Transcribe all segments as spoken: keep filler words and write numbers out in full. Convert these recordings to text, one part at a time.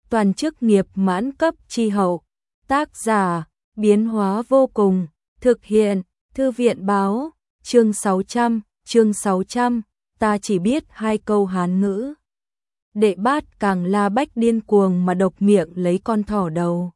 toàn chức nghiệp mãn cấp chi hậu. Tác giả, biến hóa vô cùng, thực hiện, thư viện báo, chương sáu trăm, chương sáu trăm, ta chỉ biết hai câu Hán ngữ. Đệ Bát Càng La Bách điên cuồng mà độc miệng lấy con thỏ đầu.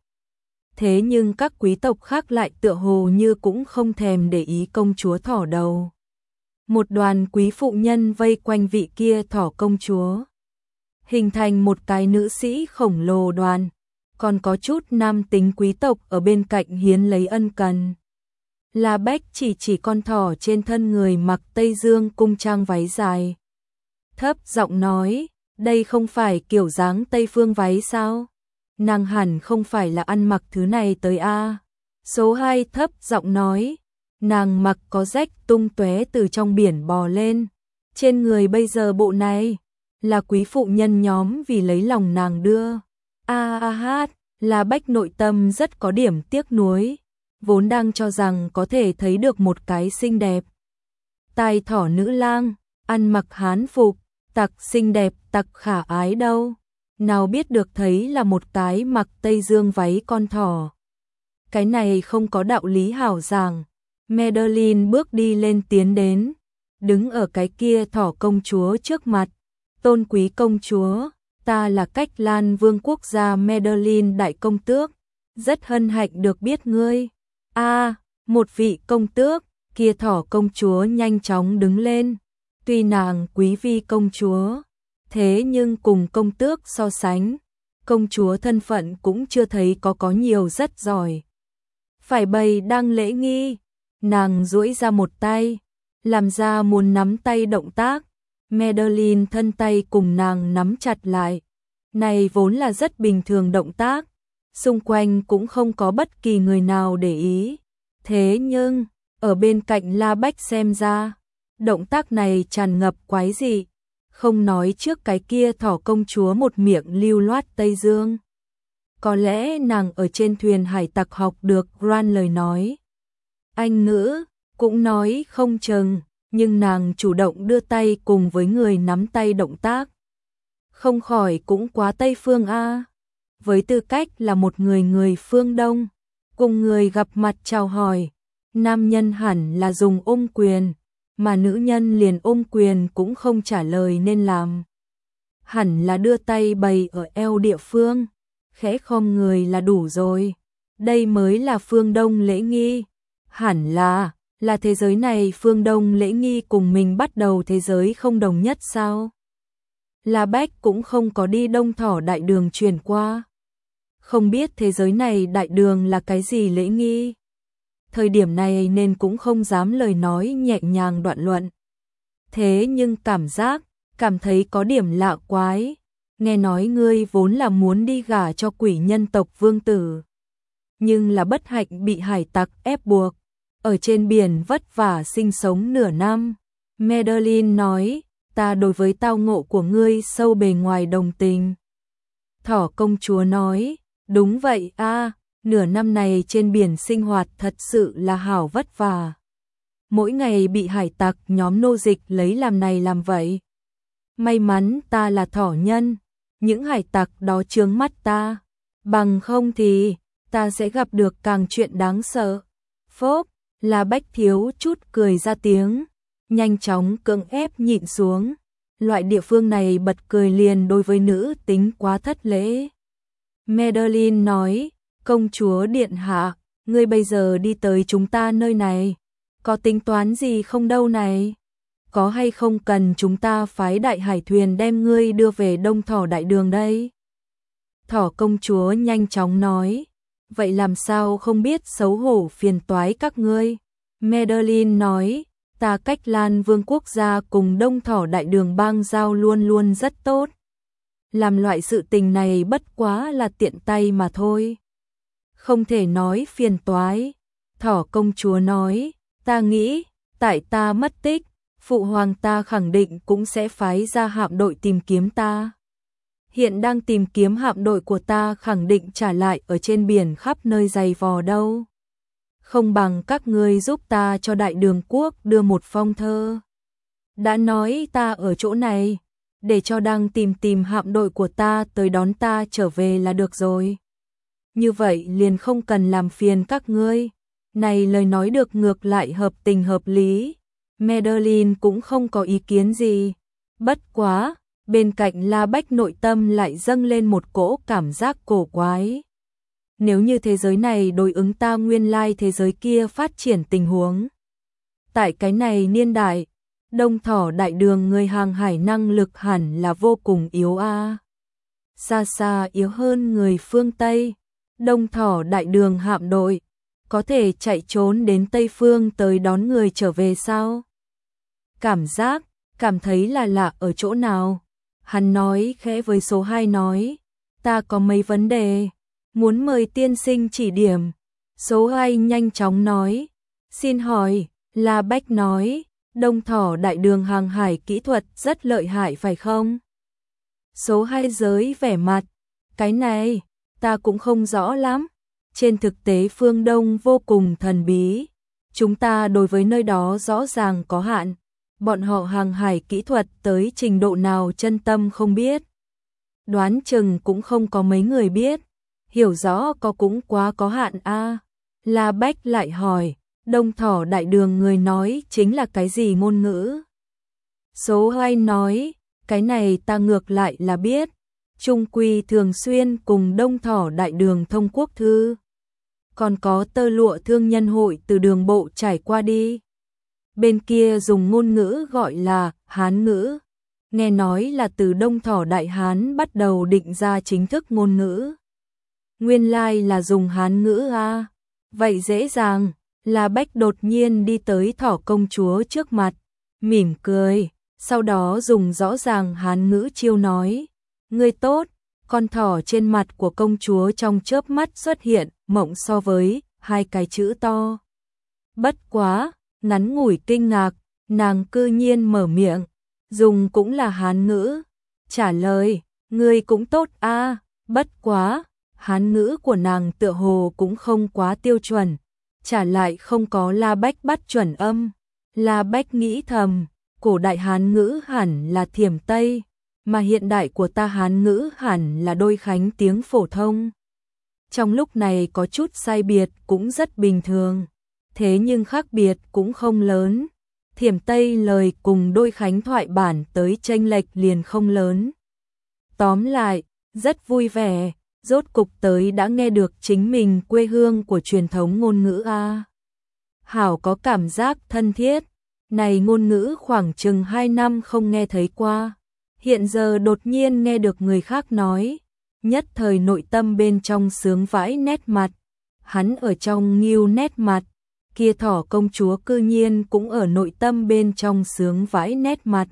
Thế nhưng các quý tộc khác lại tựa hồ như cũng không thèm để ý công chúa thỏ đầu. Một đoàn quý phụ nhân vây quanh vị kia thỏ công chúa, hình thành một cái nữ sĩ khổng lồ đoàn, còn có chút nam tính quý tộc ở bên cạnh hiến lấy ân cần. La Bách chỉ chỉ con thỏ trên thân người mặc Tây Dương cung trang váy dài, thấp giọng nói, đây không phải kiểu dáng Tây phương váy sao? Nàng hẳn không phải là ăn mặc thứ này tới a. Số hai thấp giọng nói, nàng mặc có rách tung tóe từ trong biển bò lên. Trên người bây giờ bộ này là quý phụ nhân nhóm vì lấy lòng nàng đưa. A a hát, La Bách nội tâm rất có điểm tiếc nuối, vốn đang cho rằng có thể thấy được một cái xinh đẹp tài thỏ nữ lang, ăn mặc hán phục, tặc xinh đẹp tặc khả ái đâu. Nào biết được thấy là một cái mặc Tây Dương váy con thỏ. Cái này không có đạo lý hảo giảng. Madeline bước đi lên tiến đến, đứng ở cái kia thỏ công chúa trước mặt. Tôn quý công chúa, ta là Cách Lan Vương quốc gia Madeline đại công tước, rất hân hạnh được biết ngươi. A, à, một vị công tước, kia thỏ công chúa nhanh chóng đứng lên. Tuy nàng quý vi công chúa, thế nhưng cùng công tước so sánh, công chúa thân phận cũng chưa thấy có có nhiều rất giỏi. Phải bày đang lễ nghi, nàng duỗi ra một tay, làm ra muốn nắm tay động tác. Madeline thân tay cùng nàng nắm chặt lại. Này vốn là rất bình thường động tác, xung quanh cũng không có bất kỳ người nào để ý. Thế nhưng, ở bên cạnh La Bách xem ra, động tác này tràn ngập quái dị. Không nói trước cái kia thỏ công chúa một miệng lưu loát Tây Dương. Có lẽ nàng ở trên thuyền hải tặc học được Ran lời nói Anh ngữ, cũng nói không chừng, nhưng nàng chủ động đưa tay cùng với người nắm tay động tác. Không khỏi cũng quá Tây phương a. Với tư cách là một người người phương Đông, cùng người gặp mặt chào hỏi, nam nhân hẳn là dùng ôm quyền, mà nữ nhân liền ôm quyền cũng không trả lời nên làm. Hẳn là đưa tay bày ở eo địa phương, khẽ khom người là đủ rồi. Đây mới là phương Đông lễ nghi. Hẳn là, là thế giới này phương Đông lễ nghi cùng mình bắt đầu thế giới không đồng nhất sao? La Bách cũng không có đi Đông Thỏ đại đường truyền qua. Không biết thế giới này đại đường là cái gì lễ nghi. Thời điểm này nên cũng không dám lời nói nhẹ nhàng đoạn luận. Thế nhưng cảm giác, cảm thấy có điểm lạ quái. Nghe nói ngươi vốn là muốn đi gả cho quỷ nhân tộc vương tử, nhưng là bất hạnh bị hải tặc ép buộc, ở trên biển vất vả sinh sống nửa năm. Madeline nói, ta đối với tao ngộ của ngươi sâu bề ngoài đồng tình. Thỏ công chúa nói, đúng vậy a. Nửa năm này trên biển sinh hoạt thật sự là hảo vất vả. Mỗi ngày bị hải tặc nhóm nô dịch lấy làm này làm vậy. May mắn ta là thỏ nhân, những hải tặc đó chướng mắt ta. Bằng không thì, ta sẽ gặp được càng chuyện đáng sợ. Phốp, La Bách thiếu chút cười ra tiếng, nhanh chóng cưỡng ép nhịn xuống. Loại địa phương này bật cười liền đối với nữ tính quá thất lễ. Madeline nói, công chúa điện hạ, ngươi bây giờ đi tới chúng ta nơi này, có tính toán gì không đâu này? Có hay không cần chúng ta phái đại hải thuyền đem ngươi đưa về Đông Thỏ đại đường đây? Thỏ công chúa nhanh chóng nói, vậy làm sao không biết xấu hổ phiền toái các ngươi? Madeline nói, ta Cách Lan Vương quốc gia cùng Đông Thỏ đại đường bang giao luôn luôn rất tốt. Làm loại sự tình này bất quá là tiện tay mà thôi. Không thể nói phiền toái. Thỏ công chúa nói, ta nghĩ, tại ta mất tích, phụ hoàng ta khẳng định cũng sẽ phái ra hạm đội tìm kiếm ta. Hiện đang tìm kiếm hạm đội của ta khẳng định trả lại ở trên biển khắp nơi dày vò đâu. Không bằng các ngươi giúp ta cho đại đường quốc đưa một phong thơ. Đã nói ta ở chỗ này, để cho đang tìm tìm hạm đội của ta tới đón ta trở về là được rồi. Như vậy liền không cần làm phiền các ngươi. Này lời nói được ngược lại hợp tình hợp lý. Madeline cũng không có ý kiến gì. Bất quá, bên cạnh La Bách nội tâm lại dâng lên một cỗ cảm giác cổ quái. Nếu như thế giới này đối ứng ta nguyên lai thế giới kia phát triển tình huống. Tại cái này niên đại, Đông Thỏ Đại Đường người hàng hải năng lực hẳn là vô cùng yếu a. À. Xa xa yếu hơn người phương Tây. Đông Thỏ Đại Đường hạm đội có thể chạy trốn đến Tây Phương tới đón người trở về sao? Cảm giác, cảm thấy là lạ ở chỗ nào? Hắn nói khẽ với số hai nói, ta có mấy vấn đề, muốn mời tiên sinh chỉ điểm. Số hai nhanh chóng nói, xin hỏi, La Bách nói, Đông Thỏ Đại Đường hàng hải kỹ thuật rất lợi hại phải không? Số hai giới vẻ mặt, cái này, ta cũng không rõ lắm. Trên thực tế phương Đông vô cùng thần bí, chúng ta đối với nơi đó rõ ràng có hạn, bọn họ hàng hải kỹ thuật tới trình độ nào chân tâm không biết. Đoán chừng cũng không có mấy người biết, hiểu rõ có cũng quá có hạn a. À. La Bách lại hỏi, Đông Thỏ Đại Đường người nói chính là cái gì ngôn ngữ? Số hai nói, cái này ta ngược lại là biết. Trung quy thường xuyên cùng Đông Thỏ Đại Đường thông quốc thư. Còn có tơ lụa thương nhân hội từ đường bộ trải qua đi. Bên kia dùng ngôn ngữ gọi là Hán ngữ. Nghe nói là từ Đông Thỏ Đại Hán bắt đầu định ra chính thức ngôn ngữ. Nguyên lai là dùng Hán ngữ a. À. Vậy dễ dàng, La Bách đột nhiên đi tới Thỏ công chúa trước mặt, mỉm cười, sau đó dùng rõ ràng Hán ngữ chiêu nói. Ngươi tốt, con thỏ trên mặt của công chúa trong chớp mắt xuất hiện, mộng so với hai cái chữ to. Bất quá, ngắn ngủi kinh ngạc, nàng cư nhiên mở miệng, dùng cũng là Hán ngữ, trả lời, ngươi cũng tốt a. À, bất quá, Hán ngữ của nàng tựa hồ cũng không quá tiêu chuẩn, trả lại không có La Bách bắt chuẩn âm. La Bách nghĩ thầm, cổ đại Hán ngữ hẳn là Thiểm Tây, mà hiện đại của ta Hán ngữ hẳn là đôi khánh tiếng phổ thông. Trong lúc này có chút sai biệt cũng rất bình thường, thế nhưng khác biệt cũng không lớn. Thiểm Tây lời cùng đôi khánh thoại bản tới chênh lệch liền không lớn. Tóm lại, rất vui vẻ, rốt cục tới đã nghe được chính mình quê hương của truyền thống ngôn ngữ a. Hảo có cảm giác thân thiết, này ngôn ngữ khoảng chừng hai năm không nghe thấy qua. Hiện giờ đột nhiên nghe được người khác nói, nhất thời nội tâm bên trong sướng vãi nét mặt, hắn ở trong nghiêu nét mặt, kia Thỏ công chúa cư nhiên cũng ở nội tâm bên trong sướng vãi nét mặt.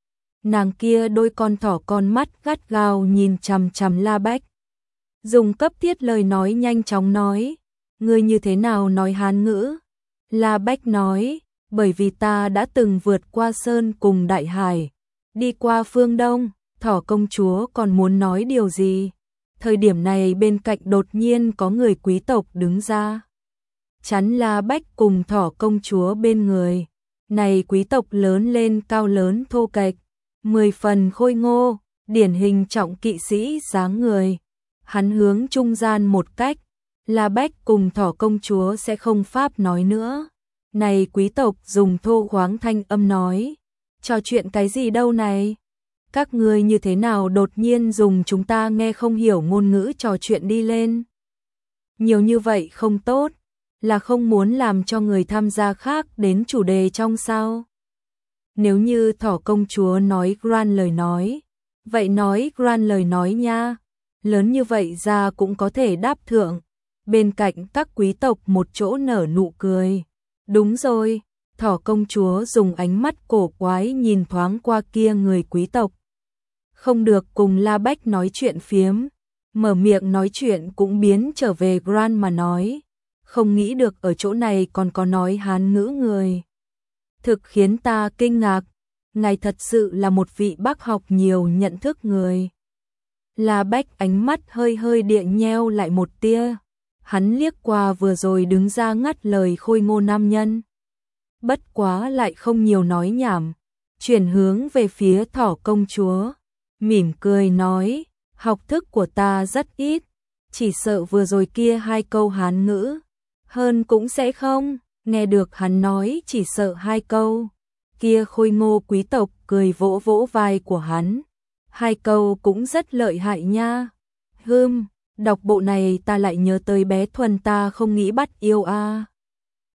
Nàng kia đôi con thỏ con mắt gắt gao nhìn chằm chằm La Bách. Dùng cấp thiết lời nói nhanh chóng nói, ngươi như thế nào nói Hán ngữ? La Bách nói, bởi vì ta đã từng vượt qua sơn cùng đại hải. Đi qua phương Đông, Thỏ công chúa còn muốn nói điều gì? Thời điểm này bên cạnh đột nhiên có người quý tộc đứng ra. Chắn La Bách cùng Thỏ công chúa bên người. Này quý tộc lớn lên cao lớn thô kệch, mười phần khôi ngô, điển hình trọng kỵ sĩ dáng người. Hắn hướng trung gian một cách, La Bách cùng Thỏ công chúa sẽ không pháp nói nữa. Này quý tộc dùng thô khoáng thanh âm nói. Trò chuyện cái gì đâu này? Các ngươi như thế nào đột nhiên dùng chúng ta nghe không hiểu ngôn ngữ trò chuyện đi lên? Nhiều như vậy không tốt, là không muốn làm cho người tham gia khác đến chủ đề trong sao? Nếu như Thỏ công chúa nói grand lời nói, vậy nói grand lời nói nha, lớn như vậy ra cũng có thể đáp thượng. Bên cạnh các quý tộc một chỗ nở nụ cười. Đúng rồi. Thỏ công chúa dùng ánh mắt cổ quái nhìn thoáng qua kia người quý tộc. Không được cùng La Bách nói chuyện phiếm, mở miệng nói chuyện cũng biến trở về grand mà nói. Không nghĩ được ở chỗ này còn có nói Hán ngữ người. Thực khiến ta kinh ngạc, ngài thật sự là một vị bác học nhiều nhận thức người. La Bách ánh mắt hơi hơi địa nheo lại một tia, hắn liếc qua vừa rồi đứng ra ngắt lời khôi ngô nam nhân. Bất quá lại không nhiều nói nhảm, chuyển hướng về phía Thỏ công chúa. mỉm cười nói, học thức của ta rất ít, chỉ sợ vừa rồi kia hai câu Hán ngữ, hơn cũng sẽ không, nghe được hắn nói chỉ sợ hai câu, kia khôi ngô quý tộc cười vỗ vỗ vai của hắn, hai câu cũng rất lợi hại nha, hưm, đọc bộ này ta lại nhớ tới bé Thuần ta không nghĩ bắt yêu a.